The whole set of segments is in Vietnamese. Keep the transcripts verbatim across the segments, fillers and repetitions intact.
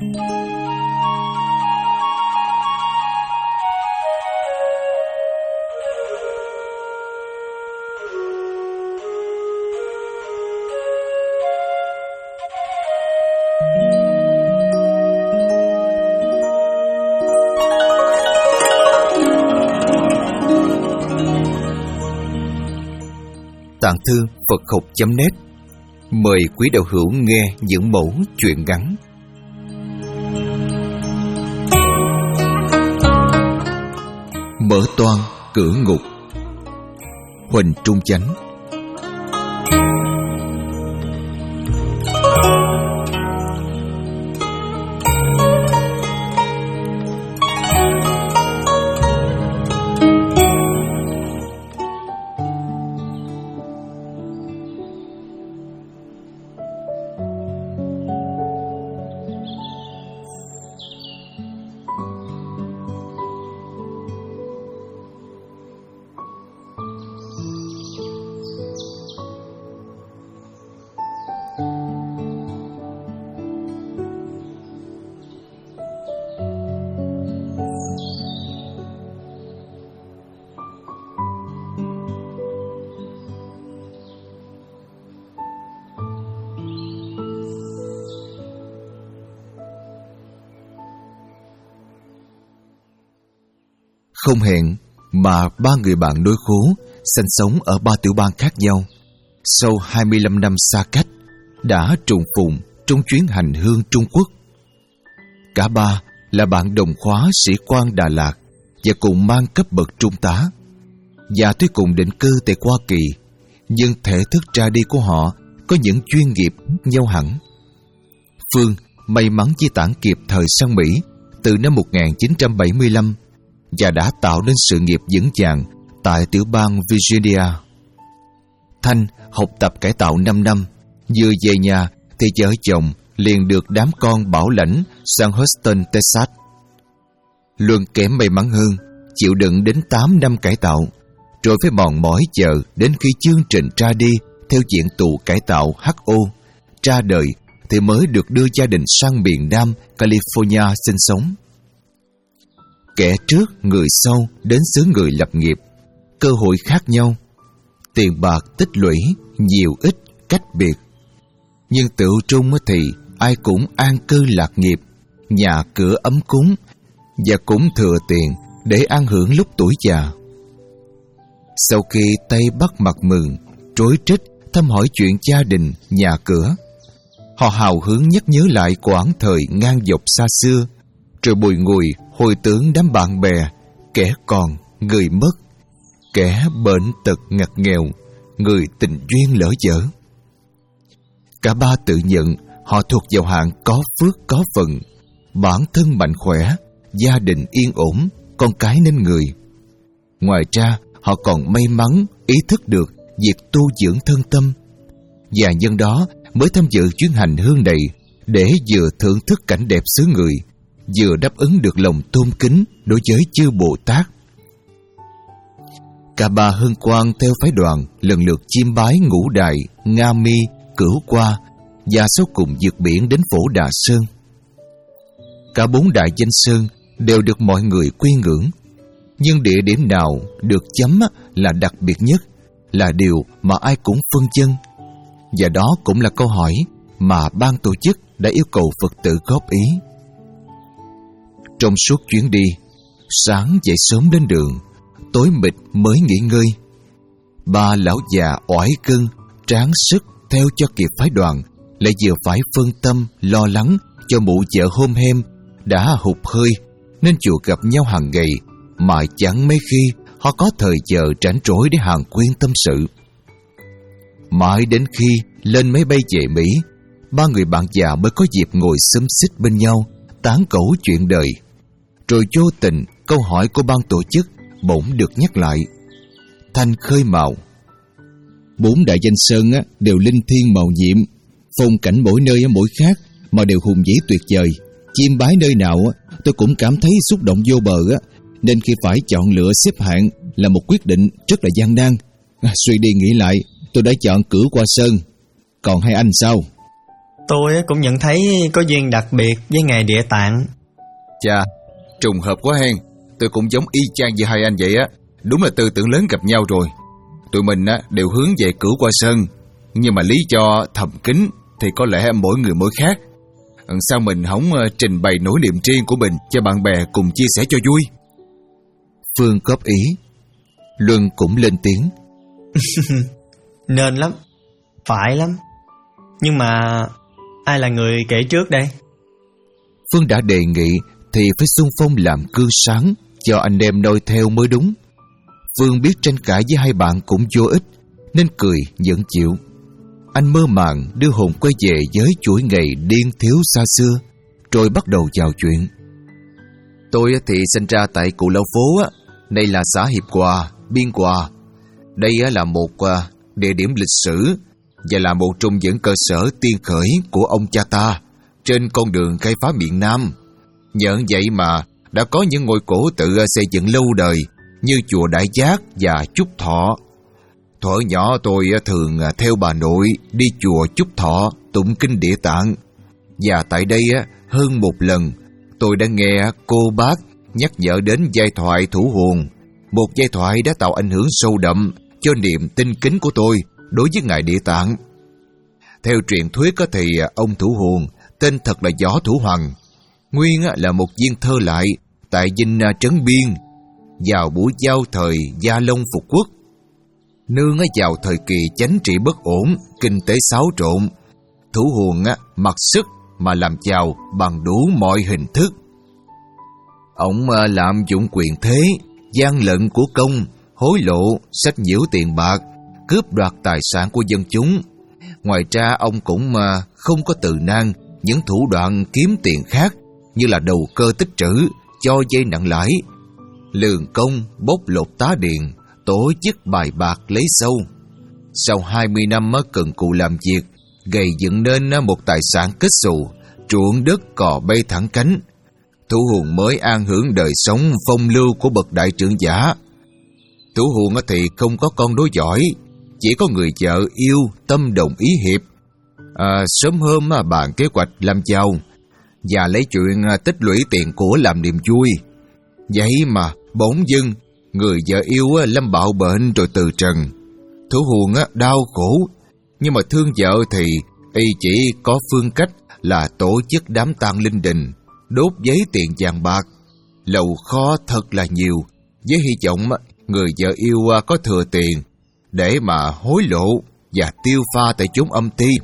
Tạng thư Phật học chấm net mời quý đạo hữu nghe những mẫu chuyện ngắn. Mở toang cửa ngục. Huỳnh Trung Chánh. Không hẹn mà ba người bạn đối khố sinh sống ở ba tiểu bang khác nhau, sau hai mươi lăm năm xa cách, đã trùng phùng trong chuyến hành hương Trung Quốc. Cả ba là bạn đồng khóa sĩ quan Đà Lạt và cùng mang cấp bậc trung tá. Và tuy cùng định cư tại Hoa Kỳ, nhưng thể thức ra đi của họ có những chuyên nghiệp nhau hẳn. Phương may mắn di tản kịp thời sang Mỹ từ năm một nghìn chín trăm bảy mươi lăm và đã tạo nên sự nghiệp vững vàng tại tiểu bang Virginia. Thanh học tập cải tạo năm năm, vừa về nhà thì vợ chồng liền được đám con bảo lãnh sang Houston, Texas. Luân kém may mắn hơn, chịu đựng đến tám năm cải tạo, rồi phải mòn mỏi chờ đến khi chương trình ra đi theo diện tù cải tạo H O ra đời thì mới được đưa gia đình sang miền Nam California sinh sống. Kẻ trước người sau đến xứ người lập nghiệp, cơ hội khác nhau, tiền bạc tích lũy nhiều ít cách biệt, nhưng tự trung thì ai cũng an cư lạc nghiệp, nhà cửa ấm cúng và cũng thừa tiền để an hưởng lúc tuổi già. Sau khi Tây Bắc mặt mừng, trối trích thăm hỏi chuyện gia đình, nhà cửa, họ hào hứng nhắc nhớ lại quãng thời ngang dọc xa xưa, rồi bùi ngùi hồi tưởng đám bạn bè, kẻ còn, người mất, kẻ bệnh tật ngặt nghèo, người tình duyên lỡ dở. Cả ba tự nhận họ thuộc vào hạng có phước có phận, bản thân mạnh khỏe, gia đình yên ổn, con cái nên người. Ngoài ra, họ còn may mắn ý thức được việc tu dưỡng thân tâm, và nhân đó mới tham dự chuyến hành hương này để vừa thưởng thức cảnh đẹp xứ người, vừa đáp ứng được lòng tôn kính đối với chư Bồ Tát. Cả ba hương quan theo phái đoàn lần lượt chiêm bái Ngũ Đài, Nga Mi, Cửu Qua và sau cùng vượt biển đến Phổ Đà Sơn. Cả bốn đại danh sơn đều được mọi người quy ngưỡng, nhưng địa điểm nào được chấm là đặc biệt nhất là điều mà ai cũng phân vân, và đó cũng là câu hỏi mà ban tổ chức đã yêu cầu Phật tử góp ý. Trong suốt chuyến đi, sáng dậy sớm lên đường, tối mịt mới nghỉ ngơi. Ba lão già oải cân, tráng sức theo cho kịp phái đoàn, lại vừa phải phân tâm lo lắng cho mụ vợ hôm hem đã hụt hơi, nên chùa gặp nhau hàng ngày mà chẳng mấy khi họ có thời giờ rảnh rỗi để hàng quyên tâm sự. Mãi đến khi lên máy bay về Mỹ, ba người bạn già mới có dịp ngồi xúm xít bên nhau tán gẫu chuyện đời. Rồi vô tình câu hỏi của ban tổ chức bỗng được nhắc lại. Thanh khơi mào: bốn đại danh sơn á, đều linh thiêng màu nhiệm, phong cảnh mỗi nơi mỗi khác mà đều hùng vĩ tuyệt vời. Chiêm bái nơi nào á, tôi cũng cảm thấy xúc động vô bờ á, nên khi phải chọn lựa xếp hạng là một quyết định rất là gian nan. À, suy đi nghĩ lại, tôi đã chọn Cửu Qua Sơn. Còn hai anh sao? Tôi cũng nhận thấy có duyên đặc biệt với ngài Địa Tạng. Chà, trùng hợp quá hen. Tôi cũng giống y chang như hai anh vậy á. Đúng là tư tưởng lớn gặp nhau rồi. Tụi mình á đều hướng về Cửu Qua Sơn, nhưng mà lý do thầm kín thì có lẽ mỗi người mỗi khác. Sao mình không trình bày nỗi niềm riêng của mình cho bạn bè cùng chia sẻ cho vui? Phương góp ý. Luân cũng lên tiếng. Nên lắm, phải lắm. Nhưng mà ai là người kể trước đây? Phương đã đề nghị thì phải xung phong làm gương sáng cho anh em noi theo mới đúng. Phương biết tranh cãi với hai bạn cũng vô ích, nên cười vẫn chịu. Anh mơ màng đưa hồn quay về với chuỗi ngày điên thiếu xa xưa, rồi bắt đầu chào chuyện. Tôi thì sinh ra tại Cù Lao Phố, đây là xã Hiệp Hòa, Biên Hòa. Đây là một địa điểm lịch sử và là một trong những cơ sở tiên khởi của ông cha ta trên con đường khai phá miền Nam. Nhờ vậy mà đã có những ngôi cổ tự xây dựng lâu đời như chùa Đại Giác và Trúc Thọ. Thuở nhỏ tôi thường theo bà nội đi chùa Trúc Thọ tụng kinh Địa Tạng. Và tại đây hơn một lần tôi đã nghe cô bác nhắc nhở đến giai thoại Thủ Huồng, một giai thoại đã tạo ảnh hưởng sâu đậm cho niềm tin kính của tôi đối với ngài Địa Tạng. Theo truyền thuyết thì ông Thủ Huồng tên thật là Võ Thủ Hoằng, nguyên là một viên thơ lại tại dinh Trấn Biên vào buổi giao thời Gia Long phục quốc. Nương vào thời kỳ chánh trị bất ổn, kinh tế xáo trộn, Thủ Huồng mặc sức mà làm giàu bằng đủ mọi hình thức. Ông lạm dụng quyền thế, gian lận của công, hối lộ, sách nhiễu tiền bạc, cướp đoạt tài sản của dân chúng. Ngoài ra ông cũng không có từ nan những thủ đoạn kiếm tiền khác như là đầu cơ tích trữ, cho vay nặng lãi, lường công, bóc lột tá điền, tổ chức bài bạc lấy sâu. Sau hai mươi năm cần cù làm việc, gầy dựng nên một tài sản kết xù, ruộng đất cò bay thẳng cánh. Thủ Huồng mới an hưởng đời sống phong lưu của bậc đại trưởng giả. Thủ Huồng thì không có con đối giỏi, chỉ có người vợ yêu tâm đồng ý hiệp. À, sớm hôm bàn kế hoạch làm giàu và lấy chuyện tích lũy tiền của làm niềm vui. Vậy mà bỗng dưng người vợ yêu lâm bạo bệnh rồi từ trần. Thủ Huồng đau khổ, nhưng mà thương vợ thì y chỉ có phương cách là tổ chức đám tang linh đình, đốt giấy tiền vàng bạc, lầu kho thật là nhiều, với hy vọng người vợ yêu có thừa tiền để mà hối lộ và tiêu pha tại chốn âm ti.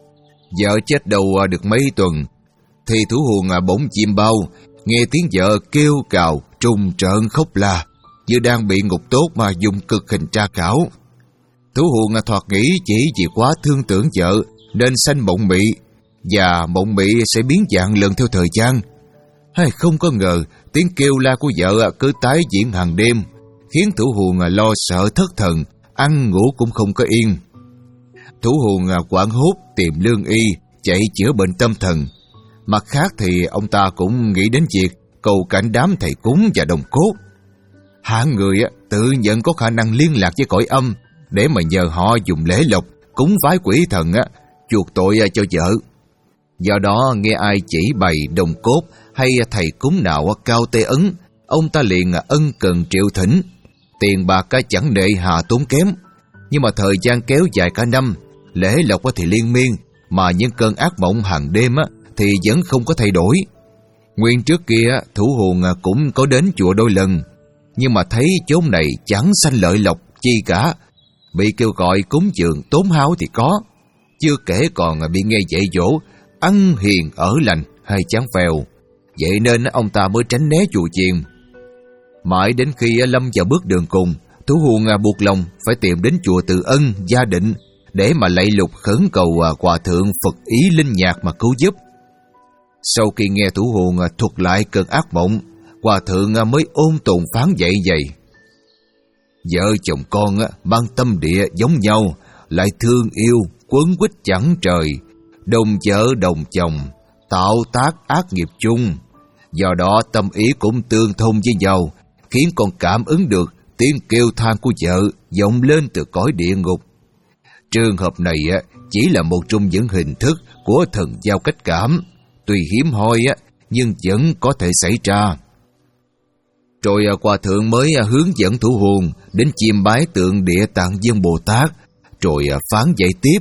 Vợ chết đầu được mấy tuần thì Thủ Huồng bỗng chim bao, nghe tiếng vợ kêu cào trùng trợn khóc la, như đang bị ngục tốt mà dùng cực hình tra khảo. Thủ Huồng thoạt nghĩ chỉ vì quá thương tưởng vợ nên sanh mộng mị, và mộng mị sẽ biến dạng lần theo thời gian. Hay không có ngờ tiếng kêu la của vợ cứ tái diễn hàng đêm, khiến Thủ Huồng lo sợ thất thần, ăn ngủ cũng không có yên. Thủ Huồng hoảng hốt tìm lương y chạy chữa bệnh tâm thần. Mặt khác thì ông ta cũng nghĩ đến việc cầu cảnh đám thầy cúng và đồng cốt. Hạng người tự nhận có khả năng liên lạc với cõi âm để mà nhờ họ dùng lễ lộc cúng vái quỷ thần chuộc tội cho vợ. Do đó nghe ai chỉ bày đồng cốt hay thầy cúng nào cao tê ấn, ông ta liền ân cần triệu thỉnh. Tiền bạc chẳng nệ hà tốn kém, nhưng mà thời gian kéo dài cả năm, lễ lộc thì liên miên, mà những cơn ác mộng hàng đêm thì vẫn không có thay đổi. Nguyên trước kia Thủ Huồng cũng có đến chùa đôi lần, nhưng mà thấy chốn này chẳng sanh lợi lộc chi cả, bị kêu gọi cúng dường tốn hao thì có, chưa kể còn bị nghe dạy dỗ ăn hiền ở lành hay chán phèo. Vậy nên ông ta mới tránh né chùa chiền. Mãi đến khi lâm vào bước đường cùng, Thủ Huồng buộc lòng phải tìm đến chùa Từ Ân, Gia Định để mà lạy lục khấn cầu hòa thượng Phật ý linh nhạc mà cứu giúp. Sau khi nghe Thủ Huồng thuật lại cơn ác mộng, hòa thượng mới ôn tồn phán dạy vậy: vợ chồng con mang tâm địa giống nhau, lại thương yêu quấn quýt chẳng trời, đồng vợ đồng chồng, tạo tác ác nghiệp chung. Do đó tâm ý cũng tương thông với nhau, khiến con cảm ứng được tiếng kêu than của vợ vọng lên từ cõi địa ngục. Trường hợp này chỉ là một trong những hình thức của thần giao cách cảm, tuy hiếm hoi á, nhưng vẫn có thể xảy ra. Rồi Hòa Thượng mới hướng dẫn thủ hồn đến chiêm bái tượng Địa Tạng Vương Bồ Tát, rồi phán dạy tiếp.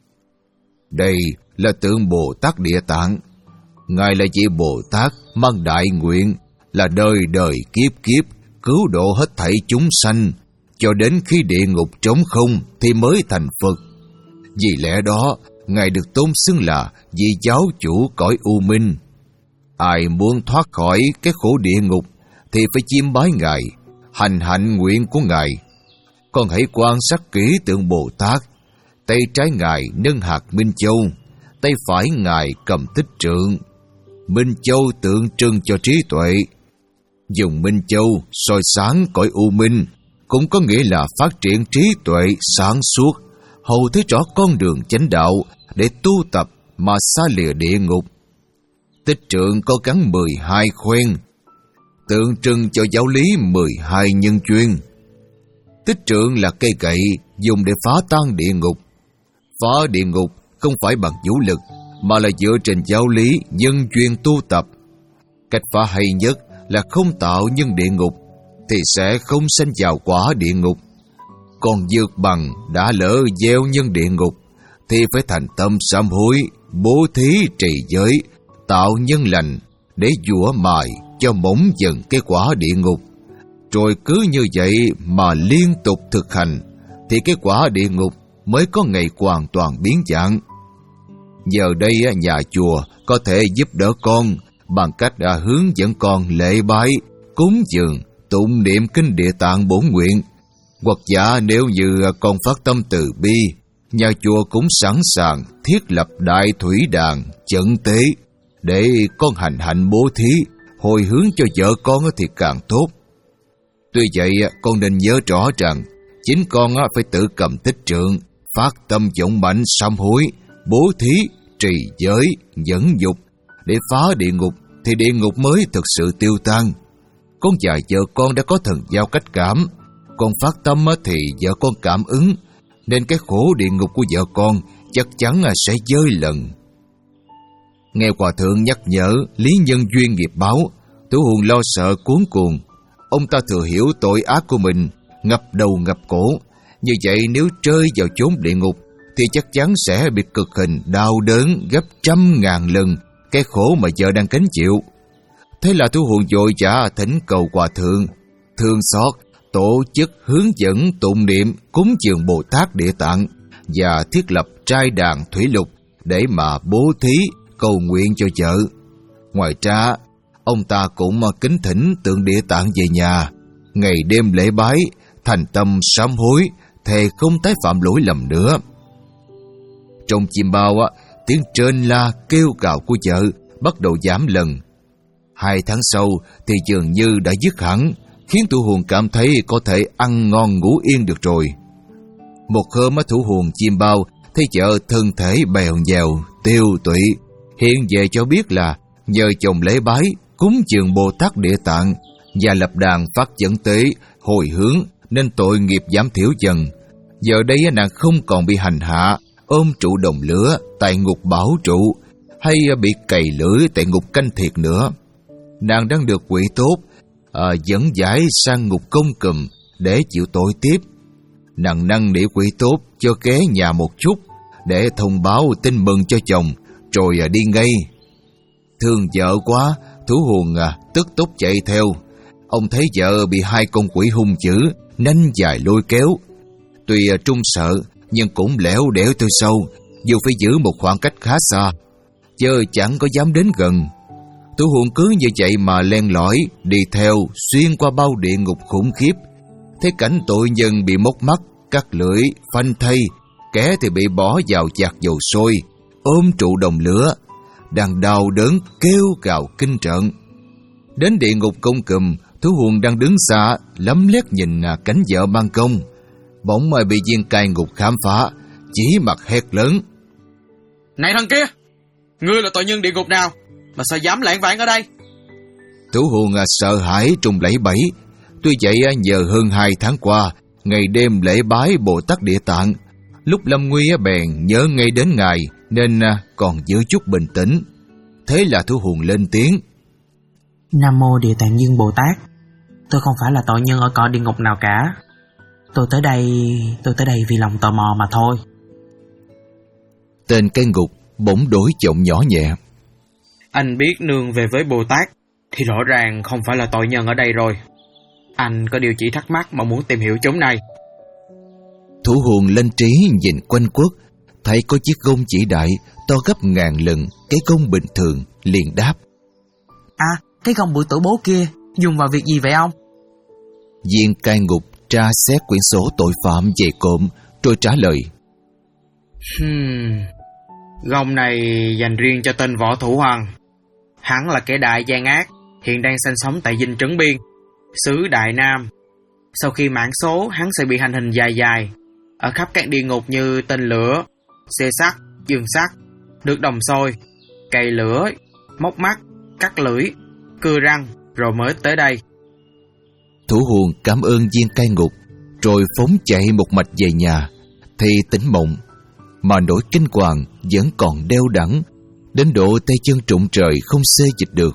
Đây là tượng Bồ Tát Địa Tạng. Ngài là vị Bồ Tát mang đại nguyện là đời đời kiếp kiếp cứu độ hết thảy chúng sanh, cho đến khi địa ngục trống không thì mới thành Phật. Vì lẽ đó, Ngài được tôn xưng là vị giáo chủ cõi u minh. Ai muốn thoát khỏi cái khổ địa ngục thì phải chiêm bái Ngài, hành hạnh nguyện của Ngài. Con hãy quan sát kỹ tượng Bồ Tát. Tay trái Ngài nâng hạt Minh Châu, tay phải Ngài cầm Tích Trượng. Minh Châu tượng trưng cho trí tuệ. Dùng Minh Châu soi sáng cõi u minh cũng có nghĩa là phát triển trí tuệ sáng suốt, hầu thấy rõ con đường chánh đạo để tu tập mà xa lìa địa ngục. Tích Trượng có gắn mười hai khoen, tượng trưng cho giáo lý mười hai nhân duyên. Tích Trượng là cây gậy dùng để phá tan địa ngục. Phá địa ngục không phải bằng vũ lực, mà là dựa trên giáo lý nhân duyên tu tập. Cách phá hay nhất là không tạo nhân địa ngục, thì sẽ không sanh vào quả địa ngục. Còn dược bằng đã lỡ gieo nhân địa ngục, thì phải thành tâm sám hối, bố thí trì giới, tạo nhân lành để dũa mài cho mỏng dần cái quả địa ngục. Rồi cứ như vậy mà liên tục thực hành, thì cái quả địa ngục mới có ngày hoàn toàn biến dạng. Giờ đây nhà chùa có thể giúp đỡ con bằng cách đã hướng dẫn con lễ bái, cúng dường, tụng niệm kinh Địa Tạng bổn nguyện. Hoặc giả nếu như con phát tâm từ bi, nhà chùa cũng sẵn sàng thiết lập đại thủy đàn, chẩn tế để con hành hạnh bố thí, hồi hướng cho vợ con thì càng tốt. Tuy vậy, con nên nhớ rõ rằng chính con phải tự cầm Tích Trượng, phát tâm vọng mạnh sám hối, bố thí, trì giới, dẫn dục để phá địa ngục, thì địa ngục mới thực sự tiêu tan. Con và vợ con đã có thần giao cách cảm, con phát tâm thì vợ con cảm ứng, nên cái khổ địa ngục của vợ con chắc chắn sẽ vơi lần. Nghe Hòa Thượng nhắc nhở lý nhân duyên nghiệp báo, Thủ Hồn lo sợ cuống cuồng. Ông ta thừa hiểu tội ác của mình, ngập đầu ngập cổ. Như vậy nếu rơi vào chốn địa ngục thì chắc chắn sẽ bị cực hình đau đớn gấp trăm ngàn lần cái khổ mà vợ đang gánh chịu. Thế là Thủ Hồn vội vã thỉnh cầu Hòa Thượng thương xót, tổ chức hướng dẫn tụng niệm cúng dường Bồ Tát Địa Tạng và thiết lập trai đàn thủy lục để mà bố thí cầu nguyện cho vợ. Ngoài ra, ông ta cũng kính thỉnh tượng Địa Tạng về nhà, ngày đêm lễ bái, thành tâm sám hối, thề không tái phạm lỗi lầm nữa. Trong chim bao, tiếng trên la kêu cào của vợ bắt đầu giảm lần. Hai tháng sau thì dường như đã dứt hẳn, khiến Thủ Hồn cảm thấy có thể ăn ngon ngủ yên được rồi. Một hôm Thủ Hồn chim bao thấy vợ thân thể bèo nhèo, tiêu tụy, hiện về cho biết là nhờ chồng lễ bái, cúng dường Bồ Tát Địa Tạng và lập đàn phát dẫn tế, hồi hướng nên tội nghiệp giảm thiểu dần. Giờ đây nàng không còn bị hành hạ, ôm trụ đồng lửa tại ngục bảo trụ, hay bị cày lưỡi tại ngục canh thiệt nữa. Nàng đang được quỷ tốt à, dẫn giải sang ngục công cùm để chịu tội tiếp. Nàng năn nỉ quỷ tốt cho ghé nhà một chút để thông báo tin mừng cho chồng, rồi à, đi ngay. Thương vợ quá, Thủ Hồn à, tức tốc chạy theo. Ông thấy vợ bị hai con quỷ hung dữ, nanh dài lôi kéo. Tuy à, trung sợ, nhưng cũng lẻo đẻo từ sâu, dù phải giữ một khoảng cách khá xa, chứ chẳng có dám đến gần. Thủ Hồn cứ như vậy mà len lỏi đi theo xuyên qua bao địa ngục khủng khiếp. Thấy cảnh tội nhân bị móc mắt, cắt lưỡi, phanh thây, kẻ thì bị bỏ vào chạc dầu sôi, ôm trụ đồng lửa, đang đau đớn kêu gào kinh trận. Đến địa ngục công cùm, Thủ Hồn đang đứng xa lấm lét nhìn cánh vợ ban công, bỗng mà bị viên cai ngục khám phá, chỉ mặt hét lớn: Này thằng kia, ngươi là tội nhân địa ngục nào mà sao dám lảng vảng ở đây? Thủ Hồn sợ hãi trùng lẫy bẫy. Tuy vậy nhờ hơn hai tháng qua, ngày đêm lễ bái Bồ Tát Địa Tạng, Lúc lâm nguy bèn nhớ ngay đến ngài nên còn giữ chút bình tĩnh. Thế là Thủ Hồn lên tiếng: Nam Mô Địa Tạng Dương Bồ Tát, tôi không phải là tội nhân ở cõi địa ngục nào cả. Tôi tới đây, tôi tới đây vì lòng tò mò mà thôi. Tên cai ngục bỗng đổi giọng nhỏ nhẹ: Anh biết nương về với Bồ Tát thì rõ ràng không phải là tội nhân ở đây rồi. Anh có điều chỉ thắc mắc mà muốn tìm hiểu chốn này. Thủ Hồn lên trí nhìn quanh quất, thấy có chiếc gông chỉ đại to gấp ngàn lần cái gông bình thường, liền đáp: À, cái gông bự tử bố kia dùng vào việc gì vậy ông? Viên cai ngục tra xét quyển sổ tội phạm dày cộm rồi trả lời: Hmm, gông này dành riêng cho tên Võ Thủ Hoàng. Hắn là kẻ đại gian ác, hiện đang sinh sống tại dinh Trấn Biên, xứ Đại Nam. Sau khi mãn số, hắn sẽ bị hành hình dài dài ở khắp các địa ngục như tên lửa, xê sắt, dương sắt, nước đồng sôi, cày lửa, móc mắt, cắt lưỡi, cưa răng, rồi mới tới đây. Thủ Hồn cảm ơn viên cai ngục rồi phóng chạy một mạch về nhà, thì tỉnh mộng mà nỗi kinh hoàng vẫn còn đeo đẳng, đến độ tay chân trụng trời không xê dịch được.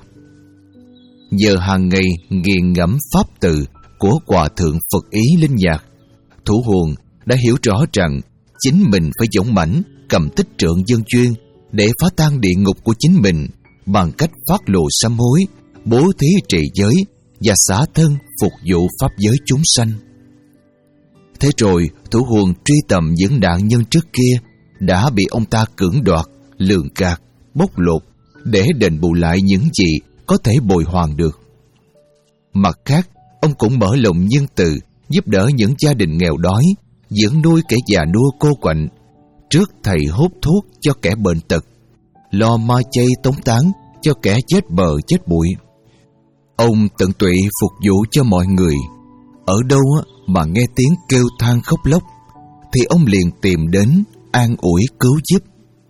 Giờ hàng ngày nghiền ngẫm pháp từ của Hòa Thượng Phật Ý Linh Nhạc, Thủ Hồn đã hiểu rõ rằng chính mình phải dũng mãnh cầm tích trượng dân chuyên để phá tan địa ngục của chính mình bằng cách phát lộ sám hối, bố thí trì giới và xả thân phục vụ pháp giới chúng sanh. Thế rồi Thủ Hồn truy tầm những nạn nhân trước kia đã bị ông ta cưỡng đoạt, lường gạt, bóc lột để đền bù lại những gì có thể bồi hoàn được. Mặt khác, ông cũng mở lòng nhân từ giúp đỡ những gia đình nghèo đói, dưỡng nuôi kẻ già nua cô quạnh. Trước thầy hốt thuốc cho kẻ bệnh tật, lo ma chay tống tán cho kẻ chết bờ chết bụi. Ông tận tụy phục vụ cho mọi người. Ở đâu mà nghe tiếng kêu than khóc lóc thì ông liền tìm đến an ủi cứu giúp.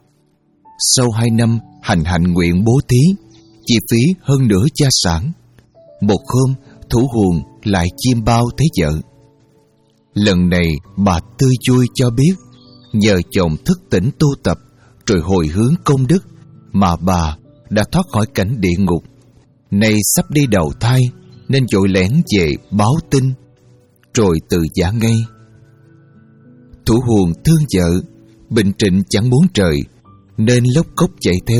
Sau hai năm hành hạnh nguyện bố thí, chi phí hơn nửa gia sản, một hôm Thủ Hồn lại chiêm bao thấy vợ. Lần này bà tươi vui cho biết nhờ chồng thức tỉnh tu tập rồi hồi hướng công đức mà bà đã thoát khỏi cảnh địa ngục, nay sắp đi đầu thai nên vội lẻn về báo tin rồi từ giả ngay. Thủ Hồn thương vợ, bệnh trịnh chẳng muốn trời nên lốc cốc chạy theo.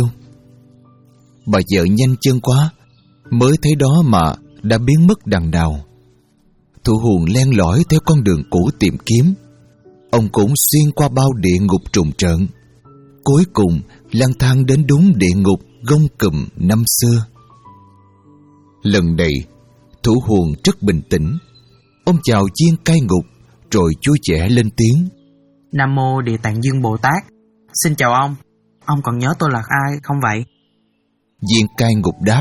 Bà vợ nhanh chân quá, mới thấy đó mà đã biến mất đằng nào. Thủ Hồn len lỏi theo con đường cũ tìm kiếm. Ông cũng xuyên qua bao địa ngục trùng trợn, cuối cùng lang thang đến đúng địa ngục gông cùm năm xưa. Lần này Thủ Hồn rất bình tĩnh. Ông chào viên cai ngục rồi vui vẻ lên tiếng: Nam Mô Địa Tạng Dương Bồ Tát, xin chào ông. Ông còn nhớ tôi là ai không vậy? Viên cai ngục đáp: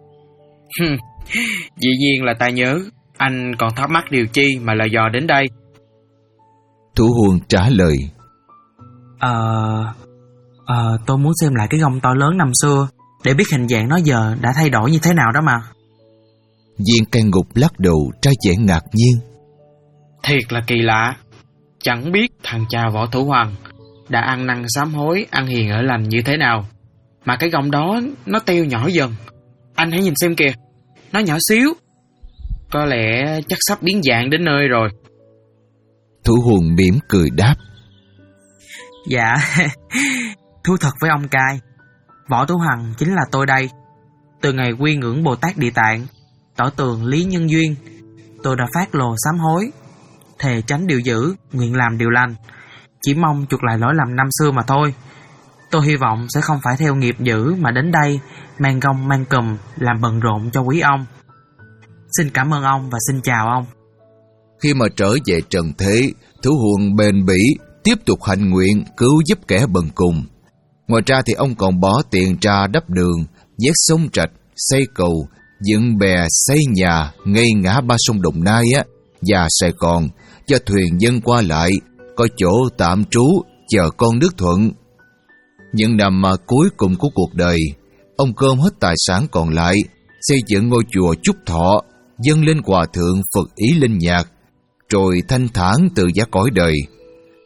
Dĩ nhiên là ta nhớ. Anh còn thắc mắc điều chi mà là dò đến đây? Thủ Hồn trả lời: Ờ... Ờ... Tôi muốn xem lại cái gông to lớn năm xưa để biết hình dạng nó giờ đã thay đổi như thế nào đó mà. Viên cai ngục lắc đầu ra vẻ ngạc nhiên: Thiệt là kỳ lạ. Chẳng biết thằng cha Võ Thủ Hoàng đã ăn năn sám hối, ăn hiền ở lành như thế nào mà cái gông đó nó teo nhỏ dần. Anh hãy nhìn xem kìa, nó nhỏ xíu. Có lẽ chắc sắp biến dạng đến nơi rồi. Thủ Hồn mỉm cười đáp: Dạ, thú thật với ông cai, Võ Thủ Hoàng chính là tôi đây. Từ ngày quy ngưỡng Bồ Tát Địa Tạng, tỏ tường lý nhân duyên, tôi đã phát lồ sám hối, thề tránh điều dữ, nguyện làm điều lành, chỉ mong chuộc lại lỗi lầm năm xưa mà thôi. Tôi hy vọng sẽ không phải theo nghiệp dữ mà đến đây mang gông mang cùm làm bận rộn cho quý ông. Xin cảm ơn ông và xin chào ông. Khi mà trở về trần thế, Thủ Hồn bền bỉ tiếp tục hạnh nguyện cứu giúp kẻ bần cùng. Ngoài ra thì ông còn bỏ tiền ra đắp đường, vét sông rạch, xây cầu, dựng bè, xây nhà ngay ngã ba sông Đồng Nai á và Sài Gòn cho thuyền dân qua lại, có chỗ tạm trú chờ con nước thuận. Những năm mà cuối cùng của cuộc đời, ông gom hết tài sản còn lại, xây dựng ngôi chùa Trúc Thọ, dâng lên Hòa Thượng Phật Ý Linh Nhạc, rồi thanh thản từ giá cõi đời.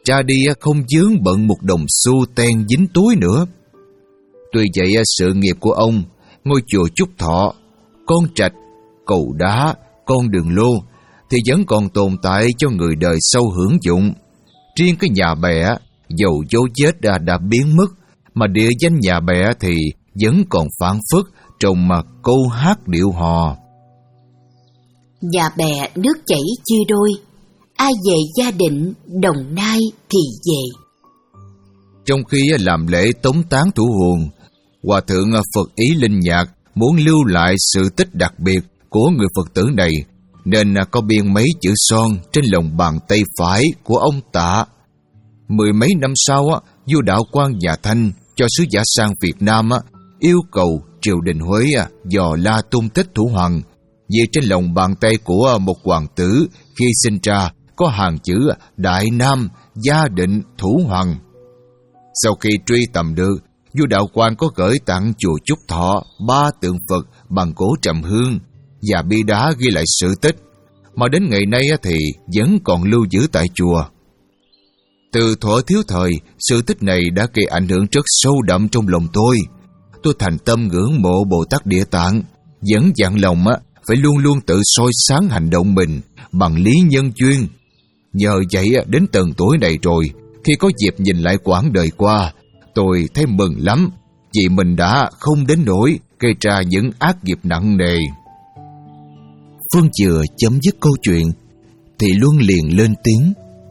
ra đi không vướng bận một đồng xu ten dính túi nữa. Tuy vậy sự nghiệp của ông, ngôi chùa Trúc Thọ, con trạch, cầu đá, con đường lô thì vẫn còn tồn tại cho người đời sau hưởng dụng. Riêng cái nhà bè, dầu dấu vết đã, đã biến mất, mà địa danh nhà bè thì vẫn còn phảng phất trong mà câu hát điệu hò. Nhà bè nước chảy chia đôi, ai về Gia Định, Đồng Nai thì về. Trong khi làm lễ tống táng thủ hồn, Hòa thượng Phật Ý Linh Nhạc muốn lưu lại sự tích đặc biệt của người Phật tử này, nên có biên mấy chữ son trên lòng bàn tay phải của ông Tạ. Mười mấy năm sau, vua Đạo Quang nhà Thanh cho sứ giả sang Việt Nam yêu cầu triều đình Huế dò la tung tích thủ hoàng, vì trên lòng bàn tay của một hoàng tử khi sinh ra có hàng chữ Đại Nam Gia Định Thủ Hoàng. Sau khi truy tầm được, vua Đạo Quang có gửi tặng chùa Trúc Thọ ba tượng Phật bằng gỗ trầm hương và bia đá ghi lại sự tích, mà đến ngày nay thì vẫn còn lưu giữ tại chùa. Từ thuở thiếu thời, sự tích này đã gây ảnh hưởng rất sâu đậm trong lòng tôi. Tôi thành tâm ngưỡng mộ Bồ Tát Địa Tạng, vẫn dặn lòng phải luôn luôn tự soi sáng hành động mình bằng lý nhân duyên. Nhờ vậy đến tận tuổi này rồi, khi có dịp nhìn lại quãng đời qua, tôi thấy mừng lắm, vì mình đã không đến nỗi gây ra những ác nghiệp nặng nề. Phương vừa chấm dứt câu chuyện thì Luân liền lên tiếng.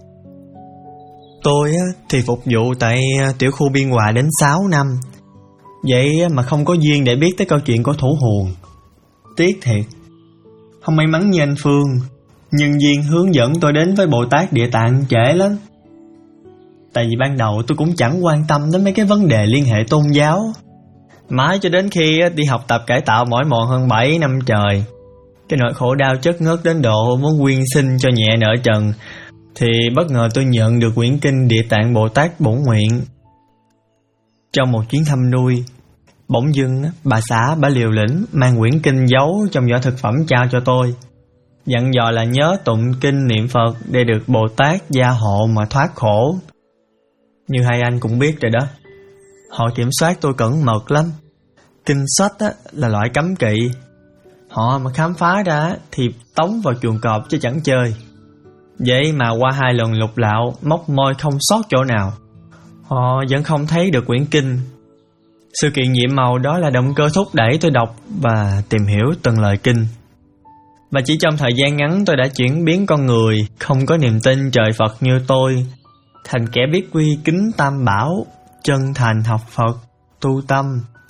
Tôi thì phục vụ tại tiểu khu Biên Hòa đến sáu năm, vậy mà không có duyên để biết tới câu chuyện của Thủ Hồn. Tiếc thiệt. Không may mắn như anh Phương, nhân duyên hướng dẫn tôi đến với Bồ Tát Địa Tạng trễ lắm. Tại vì ban đầu tôi cũng chẳng quan tâm đến mấy cái vấn đề liên hệ tôn giáo, mãi cho đến khi đi học tập cải tạo mỏi mòn hơn bảy năm trời, cái nỗi khổ đau chất ngất đến độ muốn quyên sinh cho nhẹ nợ trần, thì bất ngờ tôi nhận được quyển kinh Địa Tạng Bồ Tát Bổn Nguyện. Trong một chuyến thăm nuôi, bỗng dưng bà xã bà liều lĩnh mang quyển kinh giấu trong giỏ thực phẩm trao cho tôi, dặn dò là nhớ tụng kinh niệm Phật để được Bồ Tát gia hộ mà thoát khổ. Như hai anh cũng biết rồi đó, họ kiểm soát tôi cẩn mật lắm. Kinh sách á, là loại cấm kỵ, họ mà khám phá ra thì tống vào chuồng cọp chứ chẳng chơi. Vậy mà qua hai lần lục lạo, móc môi không sót chỗ nào, họ vẫn không thấy được quyển kinh. Sự kiện nhiệm màu đó là động cơ thúc đẩy tôi đọc và tìm hiểu từng lời kinh. Và chỉ trong thời gian ngắn tôi đã chuyển biến con người không có niềm tin trời Phật như tôi thành kẻ biết quy kính Tam Bảo, chân thành học Phật, tu tâm.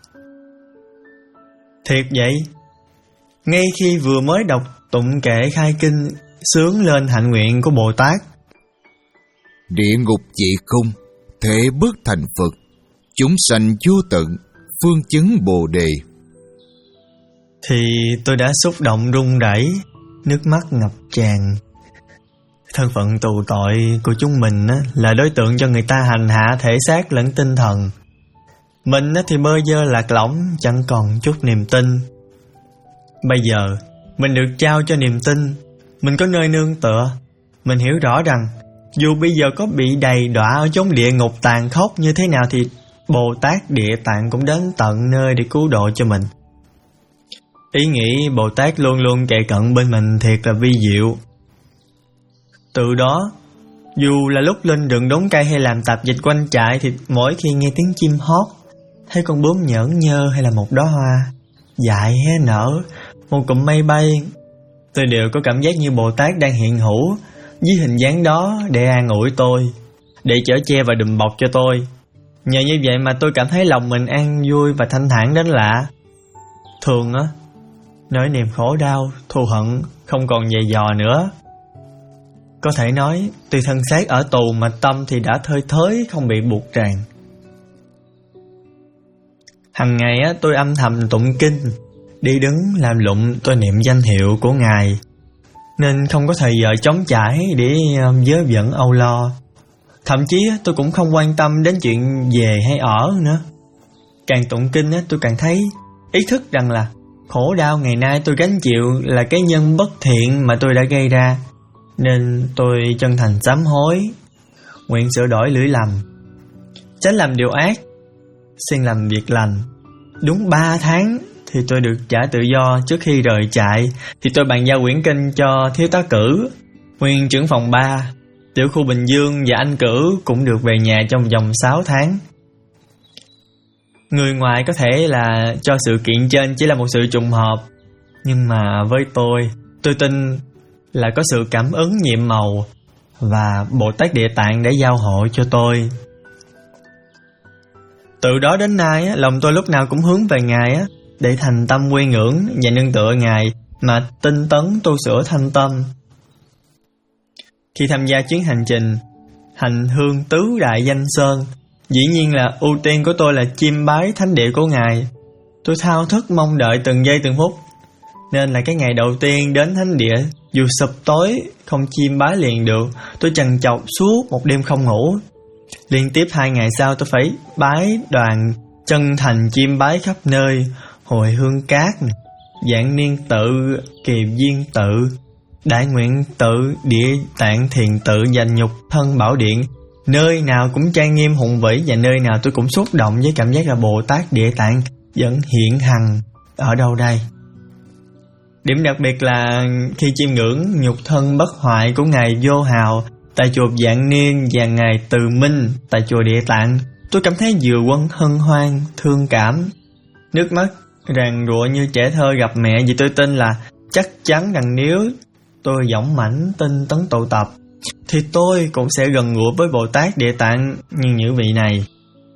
Thiệt vậy, ngay khi vừa mới đọc tụng kệ khai kinh, sướng lên hạnh nguyện của Bồ Tát: địa ngục dị không, thể bước thành Phật, chúng sanh vô tận, phương chứng Bồ Đề, thì tôi đã xúc động run rẩy, nước mắt ngập tràn. Thân phận tù tội của chúng mình là đối tượng cho người ta hành hạ thể xác lẫn tinh thần. Mình thì bơ vơ lạc lõng, chẳng còn chút niềm tin. Bây giờ mình được trao cho niềm tin, mình có nơi nương tựa. Mình hiểu rõ rằng dù bây giờ có bị đầy đọa ở chốn địa ngục tàn khốc như thế nào thì Bồ Tát Địa Tạng cũng đến tận nơi để cứu độ cho mình. Ý nghĩ Bồ Tát luôn luôn kề cận bên mình thiệt là vi diệu. Từ đó, dù là lúc lên rừng đốn cây hay làm tạp dịch quanh trại, thì mỗi khi nghe tiếng chim hót, thấy con bướm nhởn nhơ hay là một đóa hoa dại hé nở, một cụm mây bay, tôi đều có cảm giác như Bồ Tát đang hiện hữu với hình dáng đó để an ủi tôi, để chở che và đùm bọc cho tôi. Nhờ như vậy mà tôi cảm thấy lòng mình an vui và thanh thản đến lạ. Thường á, nỗi niềm khổ đau, thù hận không còn dày dò nữa. Có thể nói, tuy thân xác ở tù mà tâm thì đã thơi thới, không bị buộc ràng. Hằng ngày á, tôi âm thầm tụng kinh, đi đứng làm lụng tôi niệm danh hiệu của Ngài, nên không có thời giờ trống trải để vớ vẩn âu lo. Thậm chí tôi cũng không quan tâm đến chuyện về hay ở nữa. Càng tụng kinh tôi càng thấy ý thức rằng là khổ đau ngày nay tôi gánh chịu là cái nhân bất thiện mà tôi đã gây ra, nên tôi chân thành sám hối. nguyện sửa đổi lưỡi lầm, tránh làm điều ác, siêng làm việc lành. Đúng ba tháng thì tôi được trả tự do. Trước khi rời trại thì tôi bàn giao quyển kinh cho thiếu tá Cử, nguyên trưởng phòng ba, tiểu khu Bình Dương, và anh Cử cũng được về nhà trong vòng sáu tháng. Người ngoài có thể là cho sự kiện trên chỉ là một sự trùng hợp, nhưng mà với tôi, tôi tin là có sự cảm ứng nhiệm màu và Bồ Tát Địa Tạng đã giao hộ cho tôi. Từ đó đến nay, lòng tôi lúc nào cũng hướng về Ngài để thành tâm quy ngưỡng và nương tựa Ngài mà tinh tấn tu sửa thanh tâm. Khi tham gia chuyến hành trình hành hương tứ đại danh sơn, dĩ nhiên là ưu tiên của tôi là chiêm bái thánh địa của Ngài. Tôi thao thức mong đợi từng giây từng phút, nên là cái ngày đầu tiên đến thánh địa, dù sụp tối không chiêm bái liền được, tôi trằn trọc suốt một đêm không ngủ. Liên tiếp hai ngày sau tôi phải bái đoàn, chân thành chiêm bái khắp nơi: Hồi Hương Cát, Vạn Niên Tự, Kỳ Viên Tự, Đại Nguyện Tự, Địa Tạng Thiền Tự và Nhục Thân Bảo Điện. Nơi nào cũng trang nghiêm hùng vĩ, và nơi nào tôi cũng xúc động với cảm giác là Bồ Tát Địa Tạng vẫn hiện hằng ở đâu đây. Điểm đặc biệt là khi chiêm ngưỡng nhục thân bất hoại của Ngài Vô Hào tại chùa Vạn Niên và Ngài Từ Minh tại chùa Địa Tạng, tôi cảm thấy vừa quân hân hoan, thương cảm, nước mắt ràn rụa như trẻ thơ gặp mẹ, vì tôi tin là chắc chắn rằng nếu tôi dũng mãnh tinh tấn tụ tập thì tôi cũng sẽ gần gũi với Bồ Tát Địa Tạng như những vị này.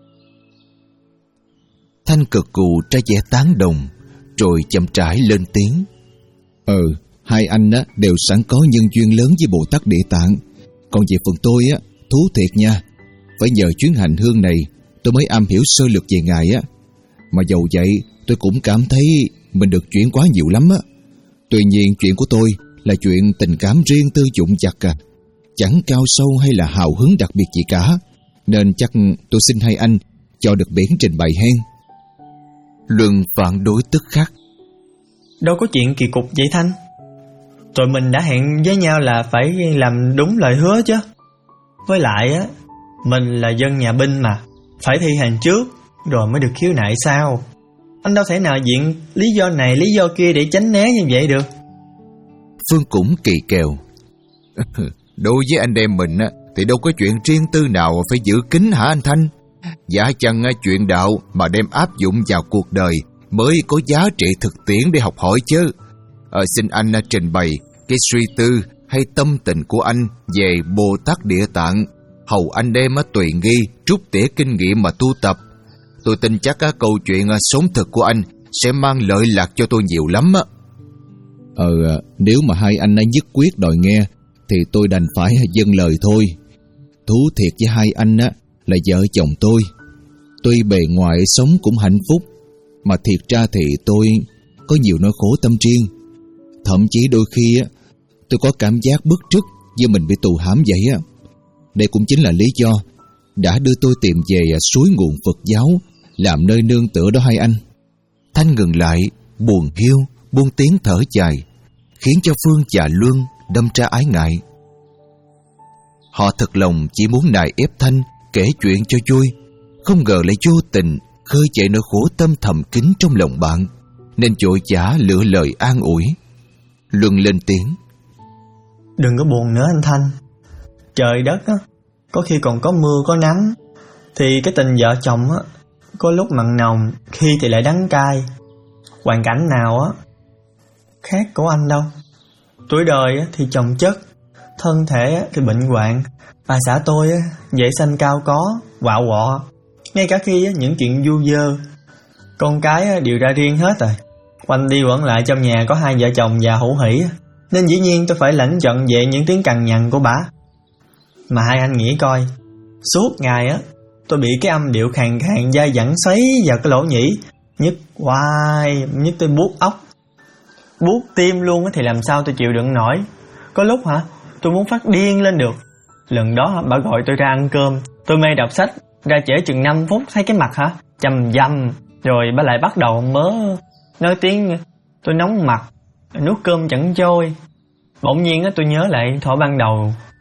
Thanh cực cù ra vẻ tán đồng, rồi chậm rãi lên tiếng: Ừ, hai anh á đều sẵn có nhân duyên lớn với Bồ Tát Địa Tạng. Còn về phần tôi á, thú thiệt nha, phải nhờ chuyến hành hương này tôi mới am hiểu sơ lược về Ngài á. Mà dầu vậy, tôi cũng cảm thấy mình được chuyển quá nhiều lắm á. Tuy nhiên chuyện của tôi là chuyện tình cảm riêng tư dụng chặt à, chẳng cao sâu hay là hào hứng đặc biệt gì cả, nên chắc tôi xin hai anh cho được biển trình bày hen. Luân phản đối tức khắc: Đâu có chuyện kỳ cục vậy Thanh. Tụi mình đã hẹn với nhau là phải làm đúng lời hứa chứ. Với lại á, mình là dân nhà binh mà, phải thi hành trước rồi mới được khiếu nại sao? Anh đâu thể nào diện lý do này lý do kia để tránh né như vậy được. Phương cũng kỳ kèo: Đối với anh em mình á thì đâu có chuyện riêng tư nào phải giữ kín hả anh Thanh? Giả chăng chuyện đạo mà đem áp dụng vào cuộc đời mới có giá trị thực tiễn để học hỏi chứ. À, xin anh trình bày cái suy tư hay tâm tình của anh về Bồ Tát Địa Tạng, hầu anh đem tùy nghi rút tỉa kinh nghiệm mà tu tập. Tôi tin chắc câu chuyện sống thực của anh sẽ mang lợi lạc cho tôi nhiều lắm á. Ờ, nếu mà hai anh ấy nhất quyết đòi nghe thì tôi đành phải dâng lời thôi. Thú thiệt với hai anh á là vợ chồng tôi. Tuy bề ngoài sống cũng hạnh phúc, mà thiệt ra thì tôi có nhiều nỗi khổ tâm riêng. Thậm chí đôi khi á, tôi có cảm giác bức rứt như mình bị tù hãm vậy á. Đây cũng chính là lý do đã đưa tôi tìm về suối nguồn Phật giáo làm nơi nương tựa đó hai anh. Thanh ngừng lại, buồn hiu, buông tiếng thở dài, khiến cho Phương và Luân đâm ra ái ngại. Họ thật lòng chỉ muốn nài ép Thanh kể chuyện cho vui, không ngờ lại vô tình khơi dậy nỗi khổ tâm thầm kín trong lòng bạn, nên vội vã lựa lời an ủi. Luân lên tiếng: Đừng có buồn nữa anh Thanh. Trời đất á, có khi còn có mưa có nắng, thì cái tình vợ chồng á, có lúc mặn nồng, khi thì lại đắng cay. Hoàn cảnh nào á khác của anh đâu. Tuổi đời á thì chồng chất, thân thể á thì bệnh hoạn. Bà xã tôi á dễ sanh cao có, quạo quọ. Ngay cả khi á, những chuyện du dơ, con cái á, đều ra riêng hết rồi. Quanh đi quẩn lại trong nhà có hai vợ chồng già hữu hỷ, nên dĩ nhiên tôi phải lãnh trận về những tiếng cằn nhằn của bà. Mà hai anh nghĩ coi, suốt ngày á tôi bị cái âm điệu khàn khàn dai dẳng xoáy vào cái lỗ nhĩ, nhức hoài, nhức tôi buốt óc, buốt tim luôn á, thì làm sao tôi chịu đựng nổi. Có lúc hả tôi muốn phát điên lên được. Lần đó bà gọi tôi ra ăn cơm, tôi mê đọc sách, ra trễ chừng năm phút thấy cái mặt hả chằm dằm, rồi bà lại bắt đầu mớ nói tiếng tôi nóng mặt, nuốt cơm chẳng trôi. Bỗng nhiên á tôi nhớ lại thuở ban đầu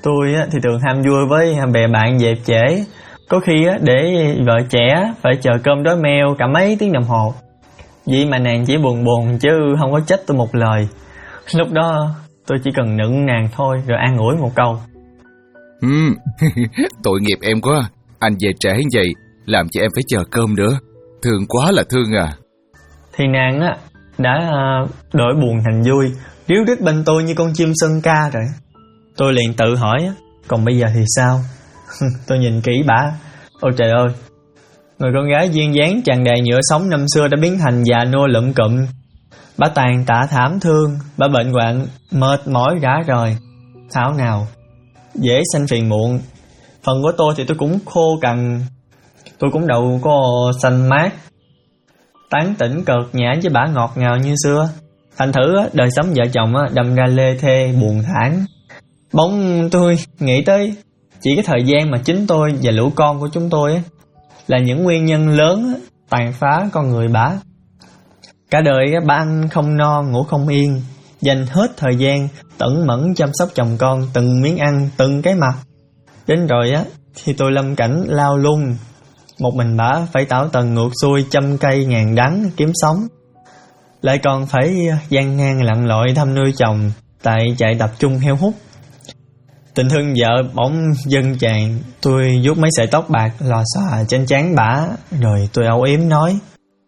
Tôi thì thường ham vui với bè bạn dẹp trễ, có khi để vợ trẻ phải chờ cơm đói meo cả mấy tiếng đồng hồ. Vậy mà nàng chỉ buồn buồn chứ không có trách tôi một lời. Lúc đó tôi chỉ cần nựng nàng thôi, rồi an ủi một câu. Ừ, tội nghiệp em quá. Anh về trễ vậy, làm cho em phải chờ cơm nữa. Thương quá là thương à. Thì nàng á đã đổi buồn thành vui, ríu rít bên tôi như con chim sơn ca rồi. Tôi liền tự hỏi, còn bây giờ thì sao? Tôi nhìn kỹ bả. Ôi trời ơi, người con gái duyên dáng tràn đầy nhựa sống năm xưa đã biến thành già nua lụm cụm. Bả tàn tạ thảm thương, bả bệnh hoạn, mệt mỏi rã rời. Thảo nào dễ sanh phiền muộn. Phần của tôi thì tôi cũng khô cằn, tôi cũng đâu có xanh mát, tán tỉnh cợt nhã với bả ngọt ngào như xưa. Thành thử đời sống vợ chồng đâm ra lê thê buồn thảm. Bỗng tôi nghĩ tới chỉ cái thời gian mà chính tôi và lũ con của chúng tôi là những nguyên nhân lớn tàn phá con người bả. Cả đời bả ăn không no ngủ không yên, dành hết thời gian tẩn mẫn chăm sóc chồng con từng miếng ăn từng cái mặt. Đến rồi á thì tôi lâm cảnh lao lung, một mình bả phải tảo tần ngược xuôi trăm cây ngàn đắng kiếm sống, lại còn phải gian nan lặn lội thăm nuôi chồng tại trại tập trung heo hút. Tình thương vợ bỗng dâng tràn. Tôi vuốt mấy sợi tóc bạc lò xòa trên trán bả, rồi tôi âu yếm nói.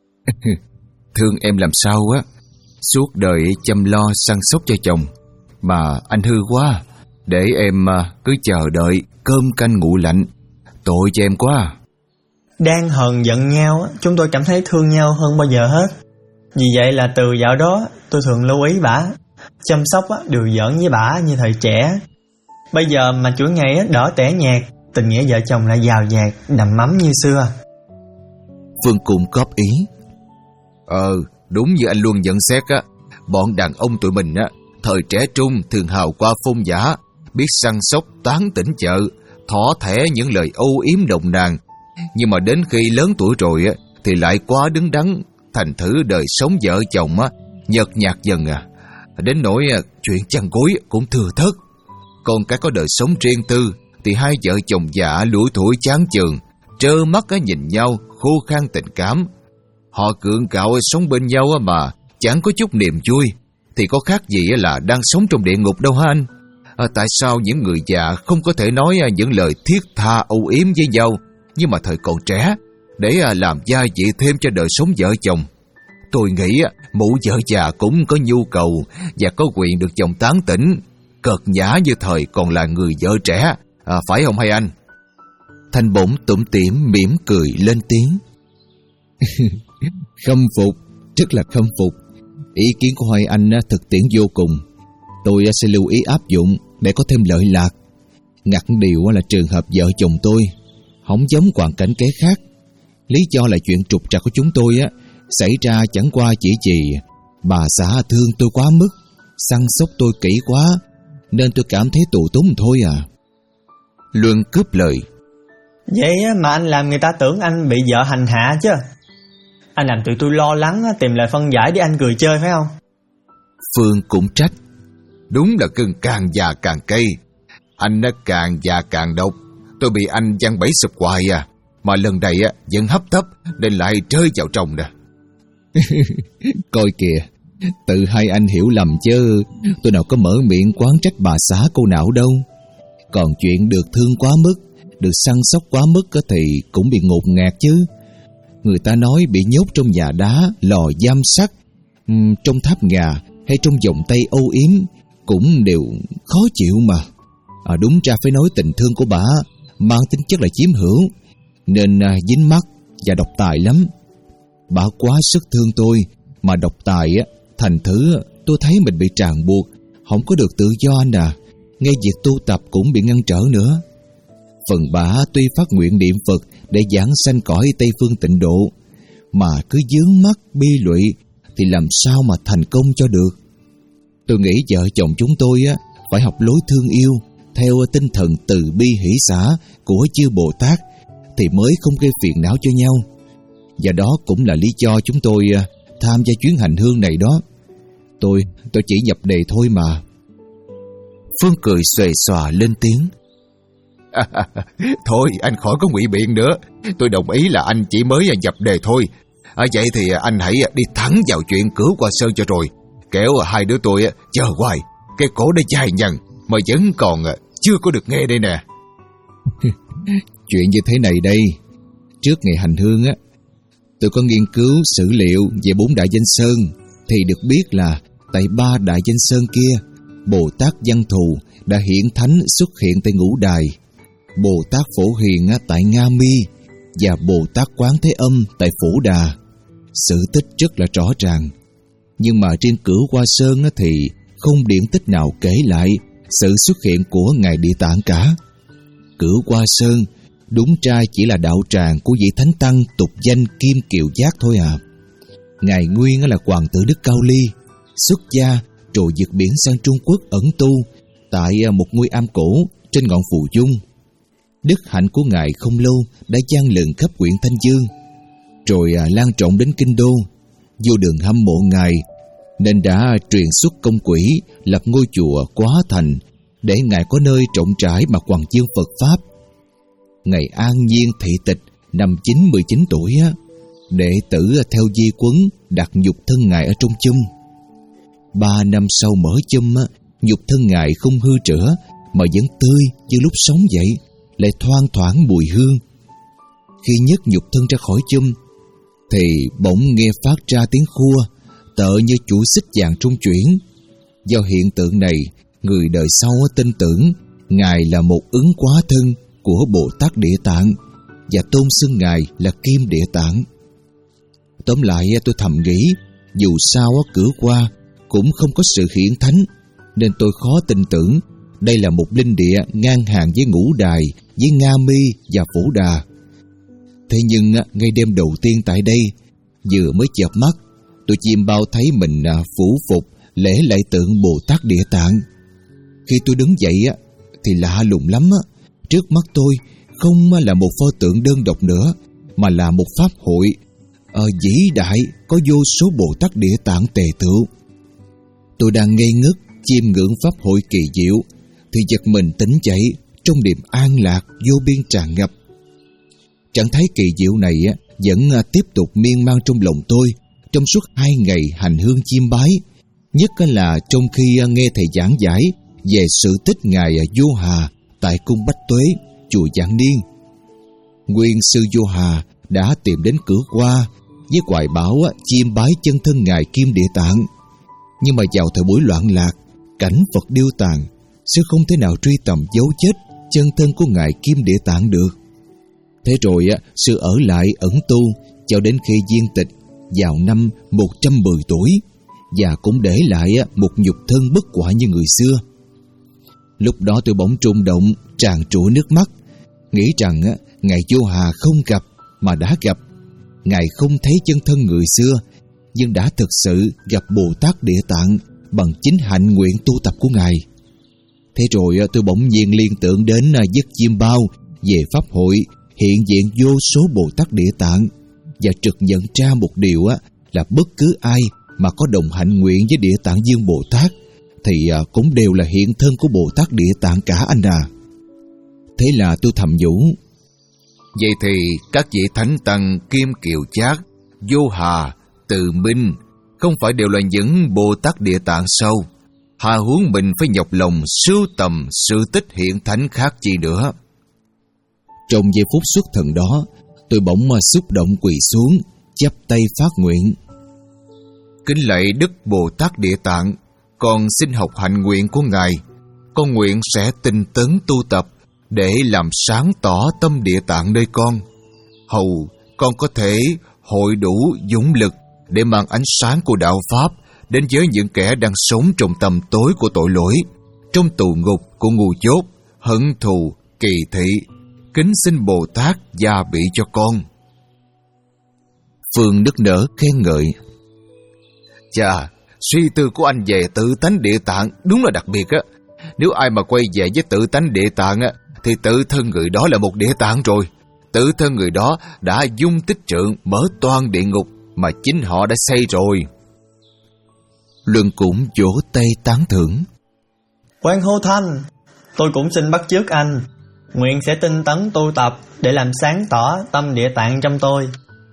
Thương em làm sao á, suốt đời chăm lo săn sóc cho chồng, mà anh hư quá, để em cứ chờ đợi cơm canh nguội lạnh, tội cho em quá. Đang hờn giận nhau, chúng tôi cảm thấy thương nhau hơn bao giờ hết. Vì vậy là từ dạo đó tôi thường lưu ý bả, chăm sóc điều giỡn với bả như thời trẻ. Bây giờ mà chuỗi ngày đỏ tẻ nhạt, tình nghĩa vợ chồng lại giàu dạt, đầm ấm như xưa. Phương cũng góp ý. Ờ, đúng như anh luôn nhận xét á, bọn đàn ông tụi mình á, thời trẻ trung thường hào qua phong giả, biết săn sóc tán tỉnh chợ, thỏ thẻ những lời âu yếm đồng nàn. Nhưng mà đến khi lớn tuổi rồi á, thì lại quá đứng đắn, thành thử đời sống vợ chồng á, nhợt nhạt dần à. Đến nỗi chuyện chăn gối cũng thừa thớt. Còn cái có đời sống riêng tư thì hai vợ chồng già lủi thủi chán chường, trơ mắt nhìn nhau khô khan tình cảm. Họ cưỡng cạo sống bên nhau mà chẳng có chút niềm vui, thì có khác gì là đang sống trong địa ngục đâu hả anh? À, tại sao những người già không có thể nói những lời thiết tha âu yếm với nhau nhưng mà thời còn trẻ, để làm gia vị thêm cho đời sống vợ chồng? Tôi nghĩ mụ vợ già cũng có nhu cầu và có quyền được chồng tán tỉnh, cợt nhã như thời còn là người vợ trẻ, à, phải không hay anh? Thanh bỗng tủm tỉm mỉm cười lên tiếng. Khâm phục, rất là khâm phục. Ý kiến của Hoài Anh thực tiễn vô cùng. Tôi sẽ lưu ý áp dụng để có thêm lợi lạc. Ngặt điều là trường hợp vợ chồng tôi không giống hoàn cảnh kế khác. Lý do là chuyện trục trặc của chúng tôi á xảy ra chẳng qua chỉ vì bà xã thương tôi quá mức, săn sóc tôi kỹ quá, nên tôi cảm thấy tù túng thôi à. Luân cướp lời. Vậy mà anh làm người ta tưởng anh bị vợ hành hạ chứ. Anh làm tụi tôi lo lắng tìm lời phân giải để anh cười chơi phải không? Phương cũng trách. Đúng là cưng càng già càng cay, anh nó càng già càng độc. Tôi bị anh giăng bẫy sụp hoài à, mà lần này á vẫn hấp tấp nên lại rơi vào trong nè. Coi kìa, tự hai anh hiểu lầm chứ tôi nào có mở miệng quán trách bà xã cô nào đâu. Còn chuyện được thương quá mức, được săn sóc quá mức thì cũng bị ngột ngạt chứ. Người ta nói bị nhốt trong nhà đá, lò giam sắt, uhm, trong tháp ngà hay trong vòng tay âu yếm cũng đều khó chịu mà. À, đúng ra phải nói tình thương của bà mang tính chất là chiếm hữu, nên à, dính mắc và độc tài lắm. Bà quá sức thương tôi mà độc tài á, thành thử tôi thấy mình bị ràng buộc, không có được tự do anh à. Ngay việc tu tập cũng bị ngăn trở nữa. Phần bà tuy phát nguyện niệm Phật để giảng sanh cõi Tây Phương Tịnh Độ, mà cứ vướng mắc bi lụy thì làm sao mà thành công cho được. Tôi nghĩ vợ chồng chúng tôi á phải học lối thương yêu theo tinh thần từ bi hỷ xả của chư Bồ Tát thì mới không gây phiền não cho nhau. Và đó cũng là lý do chúng tôi tham gia chuyến hành hương này đó. Tôi tôi chỉ nhập đề thôi mà. Phương cười xuề xòa lên tiếng. À, thôi anh khỏi có ngụy biện nữa. Tôi đồng ý là anh chỉ mới nhập đề thôi. À, vậy thì anh hãy đi thẳng vào chuyện Cửu Qua Sơn cho rồi. Kéo hai đứa tôi chờ hoài. Cái cổ đã dài nhằn mà vẫn còn chưa có được nghe đây nè. Chuyện như thế này đây. Trước ngày hành hương á, tôi có nghiên cứu sử liệu về bốn đại danh sơn, thì được biết là tại ba đại danh sơn kia, Bồ Tát Văn Thù đã hiển thánh xuất hiện tại Ngũ Đài, Bồ Tát Phổ Hiền tại Nga Mi và Bồ Tát Quán Thế Âm tại Phổ Đà. Sự tích rất là rõ ràng. Nhưng mà riêng Cửu Qua Sơn thì không điển tích nào kể lại sự xuất hiện của Ngài Địa Tạng cả. Cửu Qua Sơn đúng ra chỉ là đạo tràng của vị thánh tăng tục danh Kim Kiều Giác thôi à. Ngài nguyên là hoàng tử Đức Cao Ly, xuất gia rồi vượt biển sang Trung Quốc ẩn tu tại một ngôi am cổ trên ngọn Phù Dung. Đức hạnh của Ngài không lâu đã vang lừng khắp huyện Thanh Dương, rồi lan rộng đến Kinh Đô. Vô Đường hâm mộ Ngài nên đã truyền xuất công quỹ lập ngôi chùa Quá Thành để Ngài có nơi rộng rãi mà hoàng dương Phật Pháp. Ngài an nhiên thị tịch năm chín mười chín tuổi á, đệ tử theo di quấn đặt nhục thân Ngài ở trong chum. Ba năm sau mở chum á, nhục thân Ngài không hư rữa mà vẫn tươi như lúc sống vậy, lại thoang thoảng mùi hương. Khi nhấc nhục thân ra khỏi chum thì bỗng nghe phát ra tiếng khua tợ như chuỗi xích vàng trung chuyển. Do hiện tượng này, người đời sau tin tưởng Ngài là một ứng quá thân của Bồ Tát Địa Tạng và tôn xưng Ngài là Kim Địa Tạng. Tóm lại tôi thầm nghĩ, dù sao Cửu Qua cũng không có sự hiển thánh, nên tôi khó tin tưởng đây là một linh địa ngang hàng với Ngũ Đài, với Nga Mi và Phổ Đà. Thế nhưng ngay đêm đầu tiên tại đây, vừa mới chợp mắt, tôi chim bao thấy mình phủ phục lễ lạy tượng Bồ Tát Địa Tạng. Khi tôi đứng dậy thì lạ lùng lắm. Trước mắt tôi không là một pho tượng đơn độc nữa, mà là một pháp hội ở vĩ đại có vô số Bồ Tát Địa Tạng tề tựu. Tôi đang ngây ngất chiêm ngưỡng pháp hội kỳ diệu thì giật mình tỉnh dậy trong niềm an lạc vô biên tràn ngập. Trạng thái kỳ diệu này vẫn tiếp tục miên man trong lòng tôi trong suốt hai ngày hành hương chiêm bái, nhất là trong khi nghe thầy giảng giải về sự tích Ngài Vô Hà tại cung Bách Tuế, chùa Vạn Niên. Nguyên sư Vô Hà đã tìm đến Cửu Qua với hoài bão chiêm bái chân thân Ngài Kim Địa Tạng. Nhưng mà vào thời buổi loạn lạc, cảnh Phật điêu tàn, sư không thể nào truy tầm dấu chết chân thân của Ngài Kim Địa Tạng được. Thế rồi sư ở lại ẩn tu cho đến khi viên tịch vào năm một trăm mười tuổi, và cũng để lại một nhục thân bất hoại như người xưa. Lúc đó tôi bỗng trung động, tràn trụa nước mắt, nghĩ rằng Ngài Vô Hà không gặp mà đã gặp. Ngài không thấy chân thân người xưa, nhưng đã thực sự gặp Bồ Tát Địa Tạng bằng chính hạnh nguyện tu tập của Ngài. Thế rồi tôi bỗng nhiên liên tưởng đến giấc chiêm bao về pháp hội hiện diện vô số Bồ Tát Địa Tạng, và trực nhận ra một điều là bất cứ ai mà có đồng hạnh nguyện với Địa Tạng Dương Bồ Tát thì cũng đều là hiện thân của Bồ Tát Địa Tạng cả anh à. Thế là tôi thầm nhủ, vậy thì các vị thánh tăng Kim Kiều Giác, Vô Hà, Từ Minh không phải đều là những Bồ Tát Địa Tạng sao? Hà huống mình phải nhọc lòng sưu tầm sự tích hiện thánh khác chi nữa. Trong giây phút xuất thần đó, tôi bỗng mà xúc động quỳ xuống, chắp tay phát nguyện. Kính lạy Đức Bồ Tát Địa Tạng, con xin học hạnh nguyện của Ngài. Con nguyện sẽ tinh tấn tu tập để làm sáng tỏ tâm Địa Tạng nơi con. Hầu con có thể hội đủ dũng lực để mang ánh sáng của đạo Pháp đến với những kẻ đang sống trong tầm tối của tội lỗi, trong tù ngục của ngu dốt, hận thù, kỳ thị. Kính xin Bồ Tát gia bị cho con. Phương nức nở khen ngợi. Chà, suy tư của anh về tự tánh Địa Tạng đúng là đặc biệt á. Nếu ai mà quay về với tự tánh Địa Tạng á, thì tự thân người đó là một Địa Tạng rồi. Tự thân người đó đã dung tích trượng mở toan địa ngục mà chính họ đã xây rồi. Luân cũng vỗ tay tán thưởng. Quan Hô Thanh, tôi cũng xin bắt chước anh, nguyện sẽ tinh tấn tu tập để làm sáng tỏ tâm địa tạng trong tôi.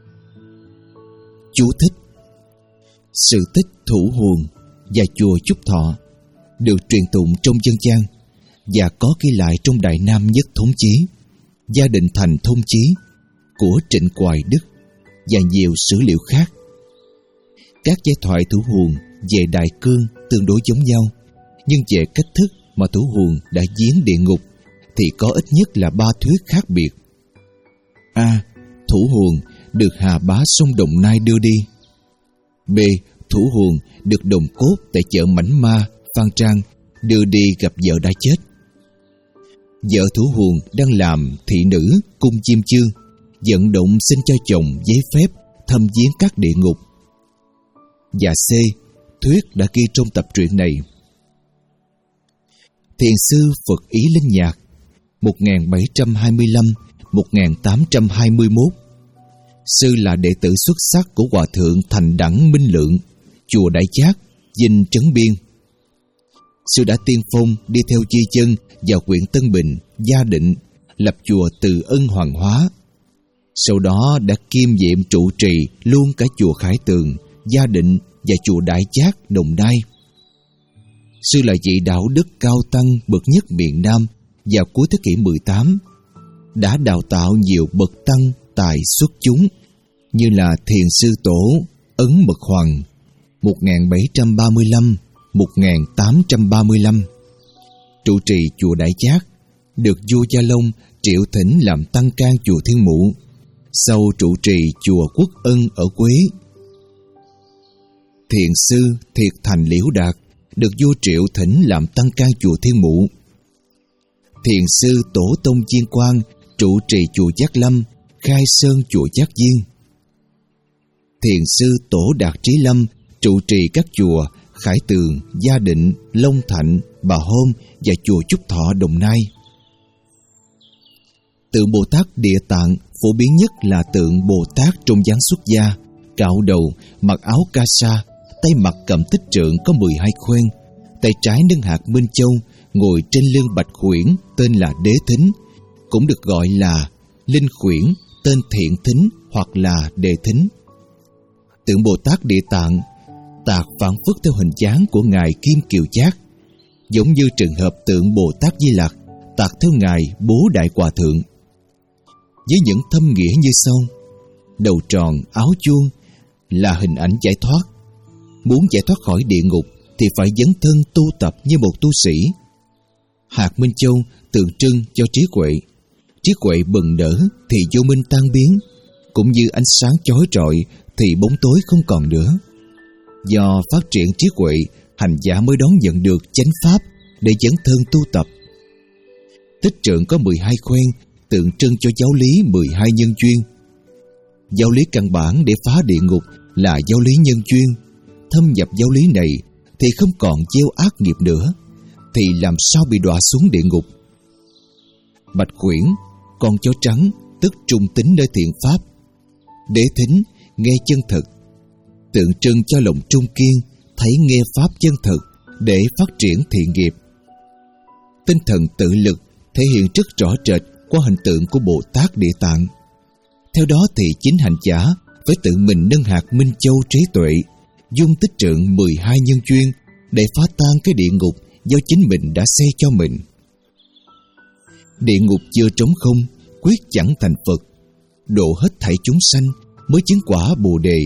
Chú thích: sự tích Thủ Huồng và chùa Chúc Thọ được truyền tụng trong dân gian và có ghi lại trong Đại Nam Nhất Thống Chí, Gia Định Thành Thông Chí của Trịnh Hoài Đức và nhiều sử liệu khác. Các giai thoại Thủ Huồng về Đại Cương tương đối giống nhau, nhưng về cách thức mà Thủ Huồng đã giếng địa ngục thì có ít nhất là ba thuyết khác biệt. A. Thủ Huồng được Hà Bá sông Đồng Nai đưa đi. B. Thủ Huồng được Đồng Cốt tại chợ Mảnh Ma, Phan Trang đưa đi gặp vợ đã chết. Vợ Thủ Huồng đang làm thị nữ cung Chiêm Chương, vận động xin cho chồng giấy phép thăm viếng các địa ngục. Và C. Thuyết đã ghi trong tập truyện này. Thiền sư Phật Ý Linh Nhạc một nghìn bảy trăm hai mươi lăm đến một nghìn tám trăm hai mươi mốt. Sư là đệ tử xuất sắc của Hòa Thượng Thành Đẳng Minh Lượng, chùa Đại Giác, Dinh Trấn Biên. Sư đã tiên phong đi theo Chi Chân vào huyện Tân Bình, Gia Định, lập chùa Từ Ân Hoàng Hóa. Sau đó đã kiêm nhiệm trụ trì luôn cả chùa Khải Tường, Gia Định và chùa Đại Giác, Đồng Nai. Sư là vị đạo đức cao tăng bậc nhất miền Nam vào cuối thế kỷ mười tám, đã đào tạo nhiều bậc tăng tài xuất chúng như là Thiền sư Tổ Ấn Mật Hoàng một nghìn bảy trăm ba mươi lăm đến một nghìn tám trăm ba mươi lăm, trụ trì chùa Đại Giác, được vua Gia Long triệu thỉnh làm tăng can chùa Thiên Mụ, sau trụ trì chùa Quốc Ân ở Quế. Thiền sư Thiệt Thành Liễu Đạt được vua triệu thỉnh làm tăng can chùa Thiên Mụ. Thiền sư Tổ Tông Chiên Quang trụ trì chùa Giác Lâm, khai sơn chùa Giác Viên. Thiền sư Tổ Đạt Trí Lâm trụ trì các chùa Khải Tường, Gia Định, Long Thạnh, Bà Hôm và chùa Chúc Thọ, Đồng Nai. Tượng Bồ Tát Địa Tạng phổ biến nhất là tượng Bồ Tát trong dáng xuất gia, cạo đầu, mặc áo ca sa, tay mặt cầm tích trượng có mười hai khoen, tay trái nâng hạt Minh Châu, ngồi trên lưng bạch khuyển tên là Đế Thính, cũng được gọi là Linh Khuyển tên Thiện Thính hoặc là Đề Thính. Tượng Bồ Tát Địa Tạng tạc phản phất theo hình dáng của ngài Kim Kiều Giác, giống như trường hợp tượng Bồ Tát Di Lặc tạc theo ngài Bố Đại Hòa Thượng, với những thâm nghĩa như sau: đầu tròn áo chuông là hình ảnh giải thoát. Muốn giải thoát khỏi địa ngục thì phải dấn thân tu tập như một tu sĩ. Hạt Minh Châu tượng trưng cho trí huệ. Trí huệ bừng nở thì vô minh tan biến, cũng như ánh sáng chói rọi thì bóng tối không còn nữa. Do phát triển trí huệ, hành giả mới đón nhận được chánh pháp để dấn thân tu tập. Tích trượng có mười hai khoen, tượng trưng cho giáo lý mười hai nhân duyên. Giáo lý căn bản để phá địa ngục là giáo lý nhân duyên. Thâm nhập giáo lý này thì không còn gieo ác nghiệp nữa, thì làm sao bị đọa xuống địa ngục. Bạch khuyển, con chó trắng, tức trung tín nơi thiện pháp. Đế Thính, nghe chân thực, tượng trưng cho lòng trung kiên, thấy nghe pháp chân thực để phát triển thiện nghiệp. Tinh thần tự lực thể hiện rất rõ rệt qua hình tượng của Bồ Tát Địa Tạng. Theo đó thì chính hành giả phải tự mình nâng hạt Minh Châu trí tuệ, dung tích trượng mười hai nhân duyên để phá tan cái địa ngục do chính mình đã xây cho mình. Địa ngục chưa trống không, quyết chẳng thành Phật, độ hết thảy chúng sanh mới chứng quả Bồ Đề.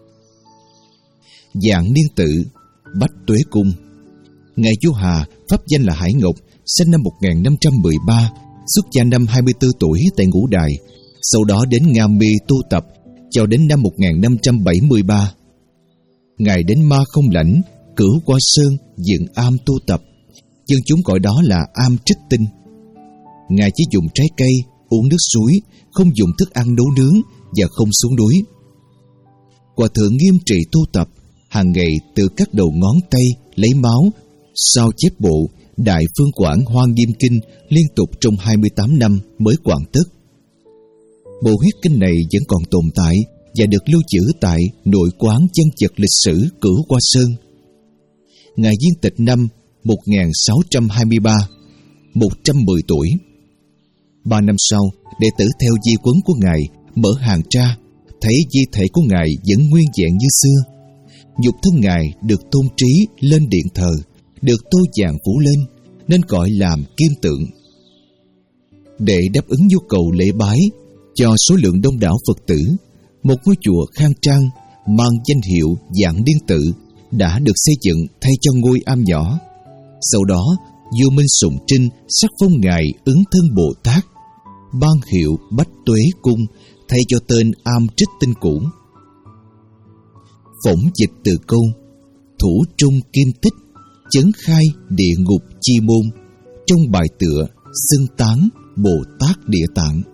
Dạng niên tự Bách Tuế Cung. Ngài Vua Hà, pháp danh là Hải Ngọc, sinh năm một nghìn năm trăm mười ba, xuất gia năm hai mươi tư tuổi tại Ngũ Đài, sau đó đến Nga Mi tu tập cho đến năm một nghìn năm trăm bảy mươi ba. Ngài đến Ma Không Lãnh, Cửu Qua Sơn dựng am tu tập, dân chúng gọi đó là am Trích Tinh. Ngài chỉ dùng trái cây, uống nước suối, không dùng thức ăn nấu nướng và không xuống núi. Hòa thượng nghiêm trì tu tập, hàng ngày từ các đầu ngón tay lấy máu, sao chép bộ Đại Phương Quảng Hoa Nghiêm Kinh liên tục trong hai mươi tám năm mới hoàn tất. Bộ huyết kinh này vẫn còn tồn tại và được lưu trữ tại nội quán chân chật lịch sử Cửu Qua Sơn. Ngài viên tịch năm một nghìn sáu trăm hai mươi ba, một trăm mười tuổi. Ba năm sau, đệ tử theo di huấn của Ngài mở hàng tra, thấy di thể của Ngài vẫn nguyên vẹn như xưa. Nhục thân Ngài được tôn trí lên điện thờ, được tô vàng phủ lên, nên gọi làm kim tượng. Để đáp ứng nhu cầu lễ bái cho số lượng đông đảo Phật tử, một ngôi chùa khang trang mang danh hiệu Vạn Niên Tự đã được xây dựng thay cho ngôi am nhỏ. Sau đó, vua Minh Sùng Trinh sắc phong Ngài Ứng Thân Bồ Tát, ban hiệu Bách Tuế Cung thay cho tên am Trích Tinh cũ. Phỏng dịch từ câu thủ trung kim tích, chấn khai địa ngục chi môn, trong bài tựa xưng tán Bồ Tát Địa Tạng.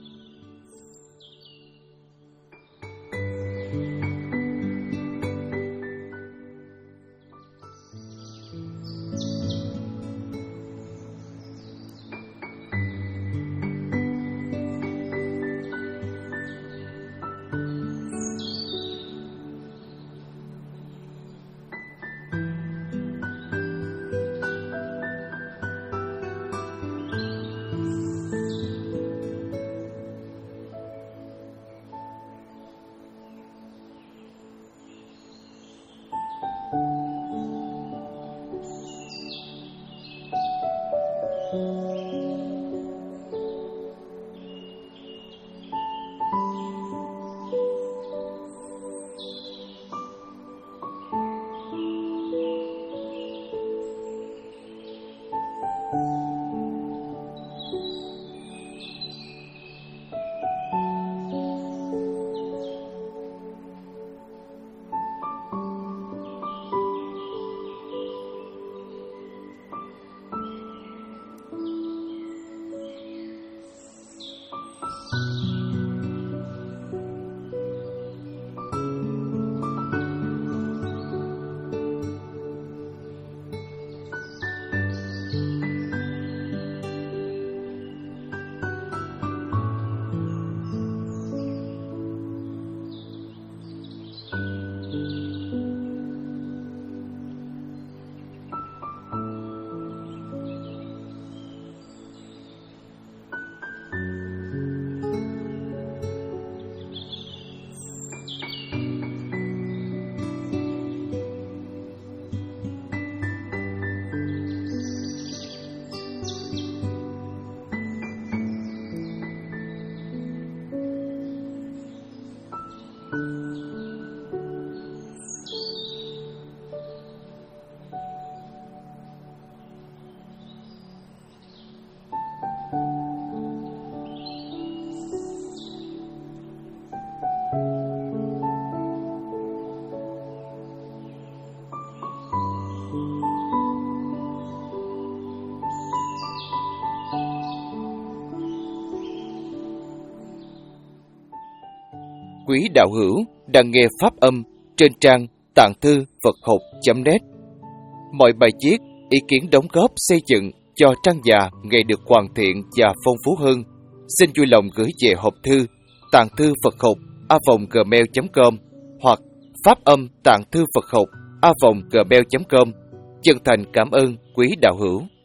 Quý đạo hữu đang nghe pháp âm trên trang tạng thư Phật học chấm net. Mọi bài viết, ý kiến đóng góp xây dựng cho trang già ngày được hoàn thiện và phong phú hơn, xin vui lòng gửi về hộp thư tạng thư Phật học a vòng gmail chấm com hoặc pháp âm tạng thư Phật học a vòng gmail chấm com. Chân thành cảm ơn quý đạo hữu.